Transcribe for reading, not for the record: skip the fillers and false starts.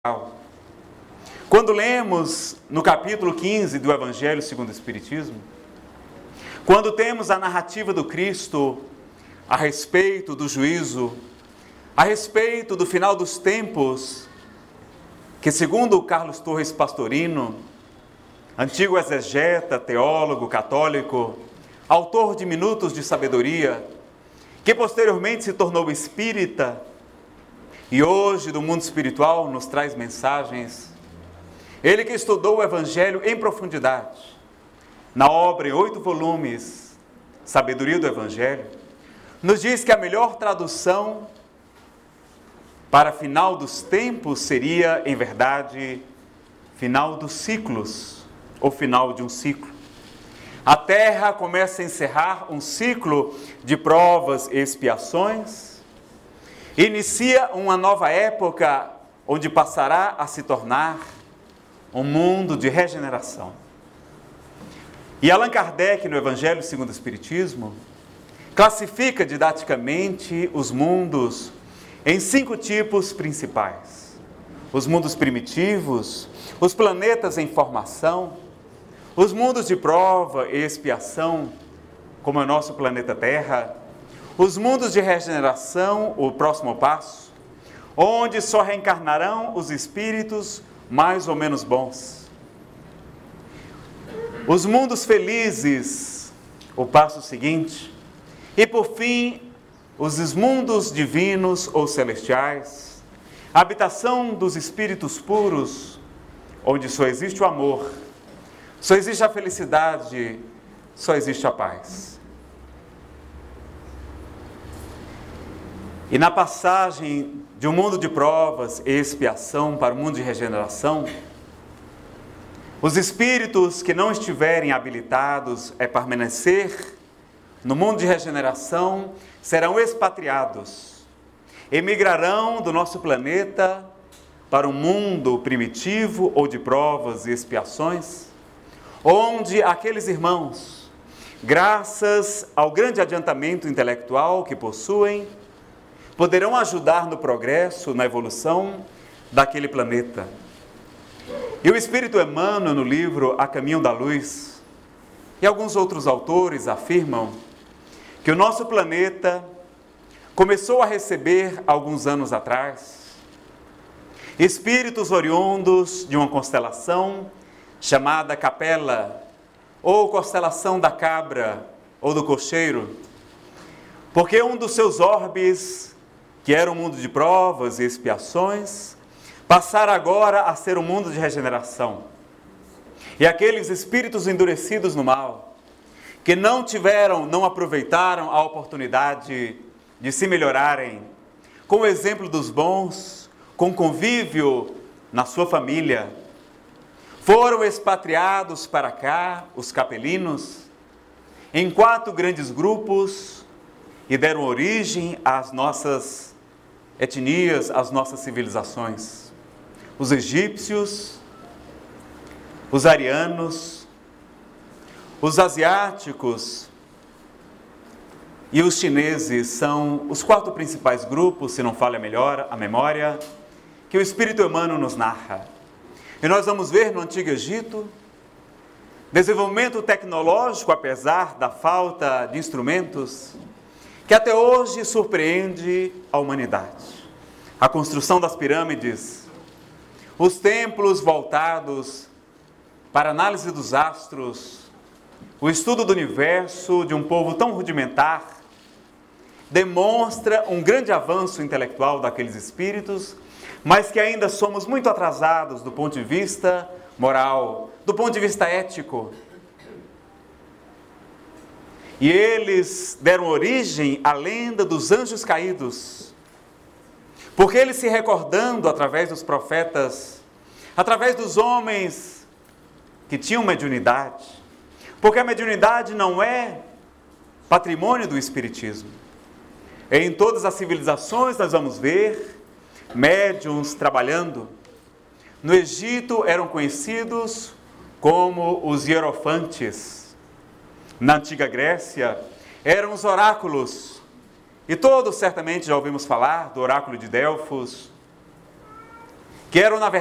Quando lemos no capítulo 15 do Evangelho segundo o Espiritismo, quando temos a narrativa do Cristo a respeito do juízo, a respeito do final dos tempos, que segundo o Carlos Torres Pastorino, antigo exegeta, teólogo católico, autor de Minutos de Sabedoria, que posteriormente se tornou espírita, e hoje do mundo espiritual nos traz mensagens. Ele que estudou o Evangelho em profundidade, na obra em 8 volumes, Sabedoria do Evangelho, nos diz que a melhor tradução para final dos tempos seria, em verdade, final dos ciclos, ou final de um ciclo. A Terra começa a encerrar um ciclo de provas e expiações, inicia uma nova época onde passará a se tornar um mundo de regeneração. E Allan Kardec, no Evangelho segundo o Espiritismo, classifica didaticamente os mundos em 5 tipos principais: os mundos primitivos, os planetas em formação, os mundos de prova e expiação, como é o nosso planeta Terra, os mundos de regeneração, o próximo passo, onde só reencarnarão os espíritos mais ou menos bons. Os mundos felizes, o passo seguinte. E por fim, os mundos divinos ou celestiais, a habitação dos espíritos puros, onde só existe o amor, só existe a felicidade, só existe a paz. E na passagem de um mundo de provas e expiação para o mundo de regeneração, os espíritos que não estiverem habilitados a permanecer no mundo de regeneração serão expatriados, emigrarão do nosso planeta para um mundo primitivo ou de provas e expiações, onde aqueles irmãos, graças ao grande adiantamento intelectual que possuem, poderão ajudar no progresso, na evolução daquele planeta. E o Espírito Emmanuel, no livro A Caminho da Luz, e alguns outros autores afirmam que o nosso planeta começou a receber, alguns anos atrás, espíritos oriundos de uma constelação chamada Capela, ou constelação da Cabra, ou do Cocheiro, porque um dos seus orbes, que era um mundo de provas e expiações, passara agora a ser um mundo de regeneração. E aqueles espíritos endurecidos no mal, que não aproveitaram a oportunidade de se melhorarem, com o exemplo dos bons, com convívio na sua família, foram expatriados para cá, os capelinos, em 4 grandes grupos, e deram origem às nossas etnias, às nossas civilizações. Os egípcios, os arianos, os asiáticos e os chineses são os 4 principais grupos, se não falha melhor a memória, que o Espírito Emmanuel nos narra. E nós vamos ver no Antigo Egito desenvolvimento tecnológico, apesar da falta de instrumentos, que até hoje surpreende a humanidade. A construção das pirâmides, os templos voltados para a análise dos astros, o estudo do universo de um povo tão rudimentar, demonstra um grande avanço intelectual daqueles espíritos, mas que ainda somos muito atrasados do ponto de vista moral, do ponto de vista ético. E eles deram origem à lenda dos anjos caídos, porque eles se recordando através dos profetas, através dos homens que tinham mediunidade, porque a mediunidade não é patrimônio do Espiritismo. Em todas as civilizações nós vamos ver médiuns trabalhando. No Egito eram conhecidos como os hierofantes. Na antiga Grécia, eram os oráculos, e todos certamente já ouvimos falar do oráculo de Delfos, que eram, na